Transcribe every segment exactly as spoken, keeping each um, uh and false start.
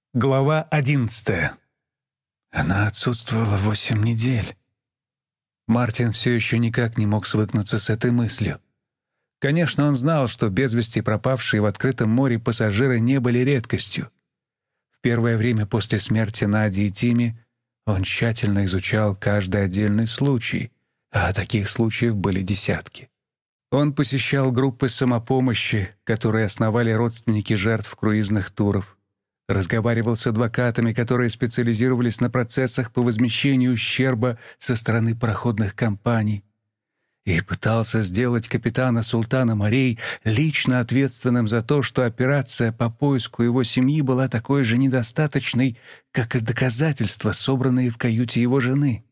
Глава одиннадцатая. Она отсутствовала восемь недель. Мартин все еще никак не мог свыкнуться с этой мыслью. Конечно, он знал, что без вести пропавшие в открытом море пассажиры не были редкостью. В первое время после смерти Нади и Тими он тщательно изучал каждый отдельный случай, а таких случаев были десятки. Он посещал группы самопомощи, которые основали родственники жертв круизных туров, разговаривал с адвокатами, которые специализировались на процессах по возмещению ущерба со стороны пароходных компаний, и пытался сделать капитана Султана морей лично ответственным за то, что операция по поиску его семьи была такой же недостаточной, как и доказательства, собранные в каюте его жены.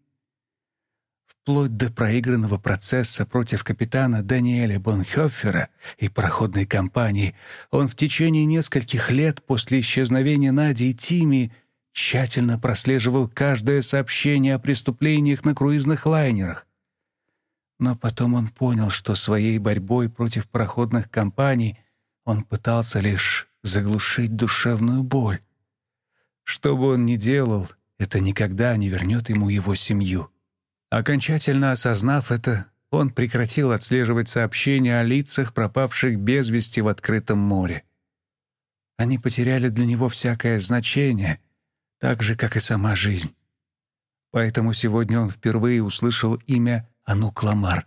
Вплоть до проигранного процесса против капитана Даниэля Бонхёффера и пароходной компании он в течение нескольких лет после исчезновения Нади и Тими тщательно прослеживал каждое сообщение о преступлениях на круизных лайнерах. Но потом он понял, что своей борьбой против пароходных компаний он пытался лишь заглушить душевную боль. Что бы он ни делал, это никогда не вернет ему его семью. Окончательно осознав это, он прекратил отслеживать сообщения о лицах, пропавших без вести в открытом море. Они потеряли для него всякое значение, так же, как и сама жизнь. Поэтому сегодня он впервые услышал имя Анук Ламар.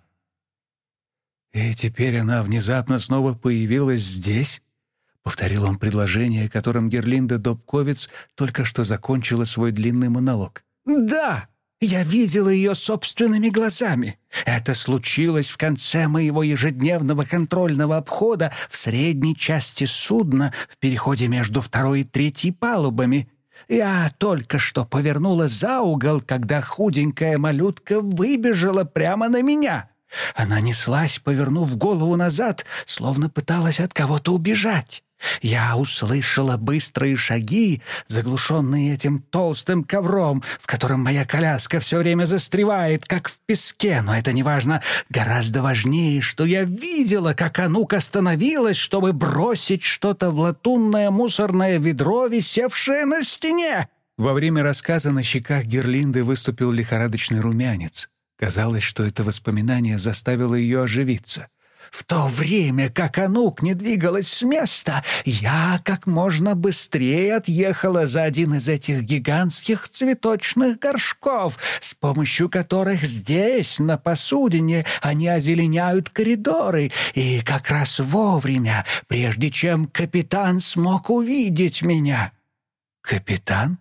«И теперь она внезапно снова появилась здесь?» — повторил он предложение, которым Герлинда Добковец только что закончила свой длинный монолог. «Да! Я видела ее собственными глазами. Это случилось в конце моего ежедневного контрольного обхода в средней части судна в переходе между второй и третьей палубами. Я только что повернула за угол, когда худенькая малютка выбежала прямо на меня. Она неслась, повернув голову назад, словно пыталась от кого-то убежать. Я услышала быстрые шаги, заглушенные этим толстым ковром, в котором моя коляска все время застревает, как в песке, но это не важно. Гораздо важнее, что я видела, как Анук остановилась, чтобы бросить что-то в латунное мусорное ведро, висевшее на стене». Во время рассказа на щеках Герлинды выступил лихорадочный румянец. Казалось, что это воспоминание заставило ее оживиться. «В то время, как Анук не двигалась с места, я как можно быстрее отъехала за один из этих гигантских цветочных горшков, с помощью которых здесь, на посудине, они озеленяют коридоры, и как раз вовремя, прежде чем капитан смог увидеть меня». «Капитан?»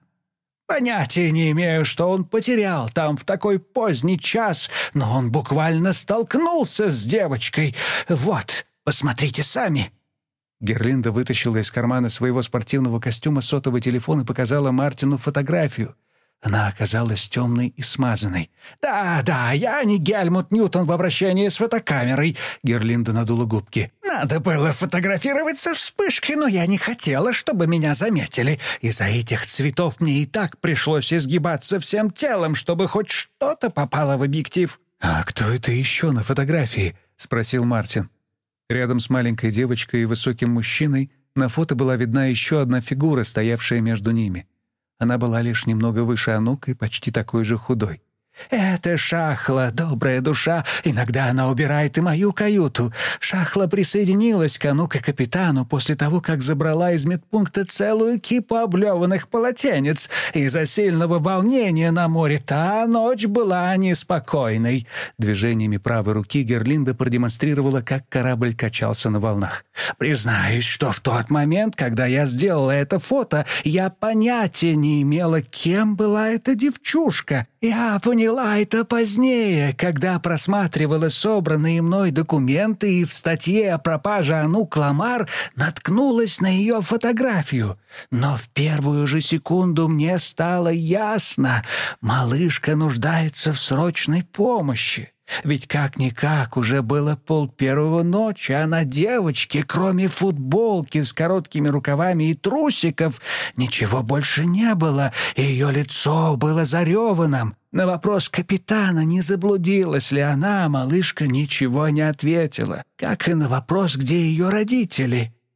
Понятия не имею, что он потерял там в такой поздний час, но он буквально столкнулся с девочкой. Вот, посмотрите сами». Герлинда вытащила из кармана своего спортивного костюма сотовый телефон и показала Мартину фотографию. Она оказалась темной и смазанной. «Да, да, я не Гельмут Ньютон в обращении с фотокамерой», — Герлинда надула губки. «Надо было фотографировать со вспышкой, но я не хотела, чтобы меня заметили. Из-за этих цветов мне и так пришлось изгибаться всем телом, чтобы хоть что-то попало в объектив». «А кто это еще на фотографии?» — спросил Мартин. Рядом с маленькой девочкой и высоким мужчиной на фото была видна еще одна фигура, стоявшая между ними. Она была лишь немного выше Анук и почти такой же худой. «Это Шахла, добрая душа. Иногда она убирает и мою каюту. Шахла присоединилась к Анук и капитану после того, как забрала из медпункта целую кипу облеванных полотенец. Из-за сильного волнения на море та ночь была неспокойной». Движениями правой руки Герлинда продемонстрировала, как корабль качался на волнах. «Признаюсь, что в тот момент, когда я сделала это фото, я понятия не имела, кем была эта девчушка. Я поняла это позднее, когда просматривала собранные мной документы и в статье о пропаже Анук Ламар наткнулась на ее фотографию. Но в первую же секунду мне стало ясно, малышка нуждается в срочной помощи. Ведь как-никак уже было полпервого ночи, а на девочке, кроме футболки с короткими рукавами и трусиков, ничего больше не было, и ее лицо было зареванным. На вопрос капитана, не заблудилась ли она, малышка ничего не ответила, как и на вопрос, где ее родители.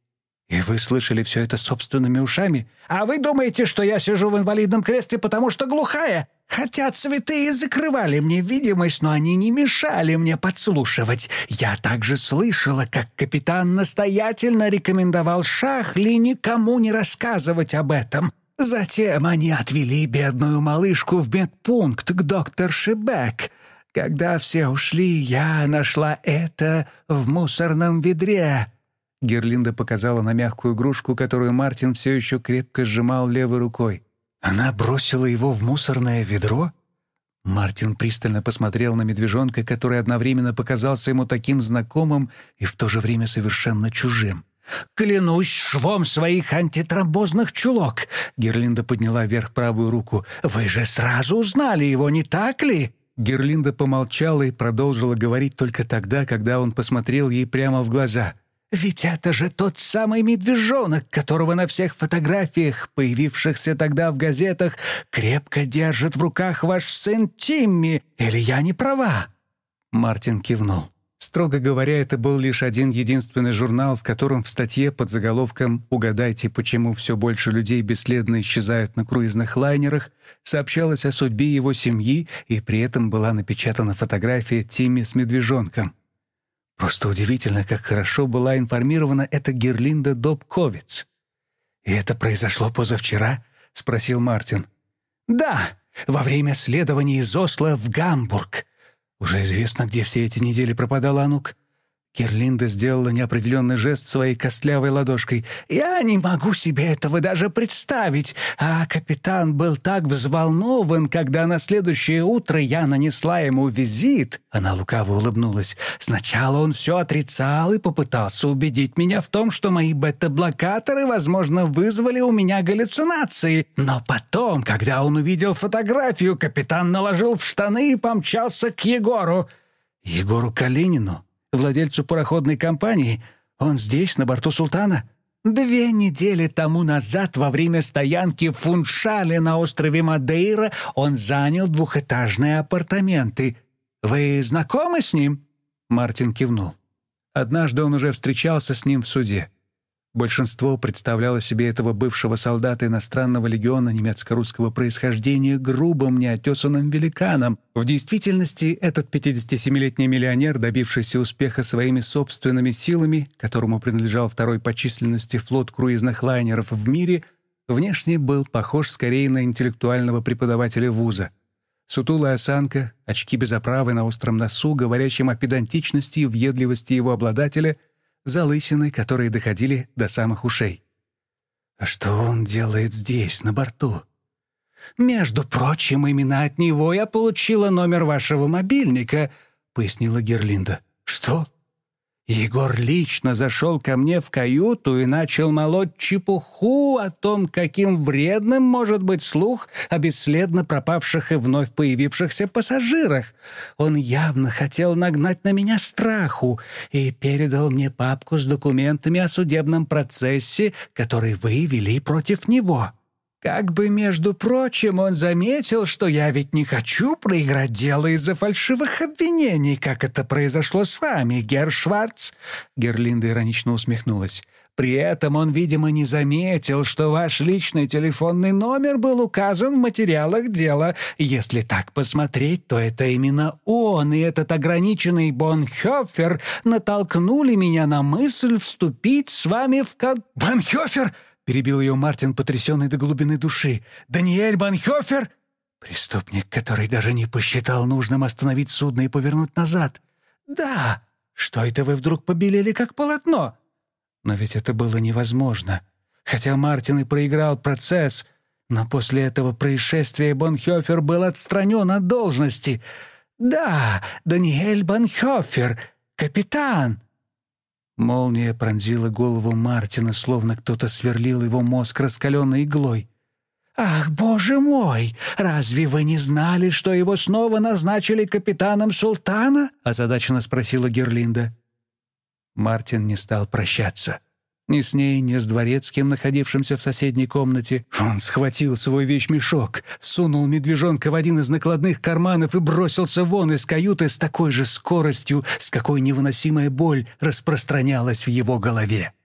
«И вы слышали все это собственными ушами? А вы думаете, что я сижу в инвалидном кресле, потому что глухая? Хотя цветы и закрывали мне видимость, но они не мешали мне подслушивать. Я также слышала, как капитан настоятельно рекомендовал Шахли никому не рассказывать об этом. Затем они отвели бедную малышку в медпункт к докторше Бек. Когда все ушли, я нашла это в мусорном ведре». Герлинда показала на мягкую игрушку, которую Мартин все еще крепко сжимал левой рукой. «Она бросила его в мусорное ведро?» Мартин пристально посмотрел на медвежонка, который одновременно показался ему таким знакомым и в то же время совершенно чужим. «Клянусь швом своих антитромбозных чулок!» Герлинда подняла вверх правую руку. «Вы же сразу узнали его, не так ли?» Герлинда помолчала и продолжила говорить только тогда, когда он посмотрел ей прямо в глаза. «Ведь это же тот самый медвежонок, которого на всех фотографиях, появившихся тогда в газетах, крепко держит в руках ваш сын Тимми. Или я не права?» Мартин кивнул. Строго говоря, это был лишь один единственный журнал, в котором в статье под заголовком «Угадайте, почему все больше людей бесследно исчезают на круизных лайнерах» сообщалось о судьбе его семьи, и при этом была напечатана фотография Тимми с медвежонком. Просто удивительно, как хорошо была информирована эта Герлинда Добковиц. «И это произошло позавчера?» — спросил Мартин. «Да, во время следования из Осло в Гамбург. Уже известно, где все эти недели пропадал Анук». Герлинда сделала неопределенный жест своей костлявой ладошкой. «Я не могу себе этого даже представить. А капитан был так взволнован, когда на следующее утро я нанесла ему визит». Она лукаво улыбнулась. «Сначала он все отрицал и попытался убедить меня в том, что мои бета-блокаторы, возможно, вызвали у меня галлюцинации. Но потом, когда он увидел фотографию, капитан наложил в штаны и помчался к Егору». «Егору Калинину? Владельцу пароходной компании? Он здесь, на борту «Султана»?» «Две недели тому назад, во время стоянки в Фуншале на острове Мадейра, он занял двухэтажные апартаменты. Вы знакомы с ним?» Мартин кивнул. Однажды он уже встречался с ним в суде. Большинство представляло себе этого бывшего солдата иностранного легиона немецко-русского происхождения грубым, неотесанным великаном. В действительности этот пятидесятисемилетний миллионер, добившийся успеха своими собственными силами, которому принадлежал второй по численности флот круизных лайнеров в мире, внешне был похож скорее на интеллектуального преподавателя вуза. Сутулая осанка, очки без оправы на остром носу, говорящим о педантичности и въедливости его обладателя — залысины, которые доходили до самых ушей. «А что он делает здесь, на борту?» «Между прочим, именно от него я получила номер вашего мобильника», — пояснила Герлинда. «Что?» «Егор лично зашел ко мне в каюту и начал молоть чепуху о том, каким вредным может быть слух о бесследно пропавших и вновь появившихся пассажирах. Он явно хотел нагнать на меня страху и передал мне папку с документами о судебном процессе, который вы вели против него. Как бы, между прочим, он заметил, что я ведь не хочу проиграть дело из-за фальшивых обвинений, как это произошло с вами, герр Шварц». Герлинда иронично усмехнулась. «При этом он, видимо, не заметил, что ваш личный телефонный номер был указан в материалах дела. Если так посмотреть, то это именно он и этот ограниченный Бонхёфер натолкнули меня на мысль вступить с вами в кон...» «Бонхёфер!» — перебил ее Мартин, потрясенный до глубины души. «Даниэль Бонхёфер? Преступник, который даже не посчитал нужным остановить судно и повернуть назад. Да, что это вы вдруг побелели, как полотно?» Но ведь это было невозможно. Хотя Мартин и проиграл процесс, но после этого происшествия Бонхёфер был отстранен от должности. «Да, Даниэль Бонхёфер, капитан!» Молния пронзила голову Мартина, словно кто-то сверлил его мозг раскаленной иглой. «Ах, боже мой! Разве вы не знали, что его снова назначили капитаном «Султана»?» — озадаченно спросила Герлинда. Мартин не стал прощаться. Ни с ней, ни с дворецким, находившимся в соседней комнате. Он схватил свой вещмешок, сунул медвежонка в один из накладных карманов и бросился вон из каюты с такой же скоростью, с какой невыносимая боль распространялась в его голове.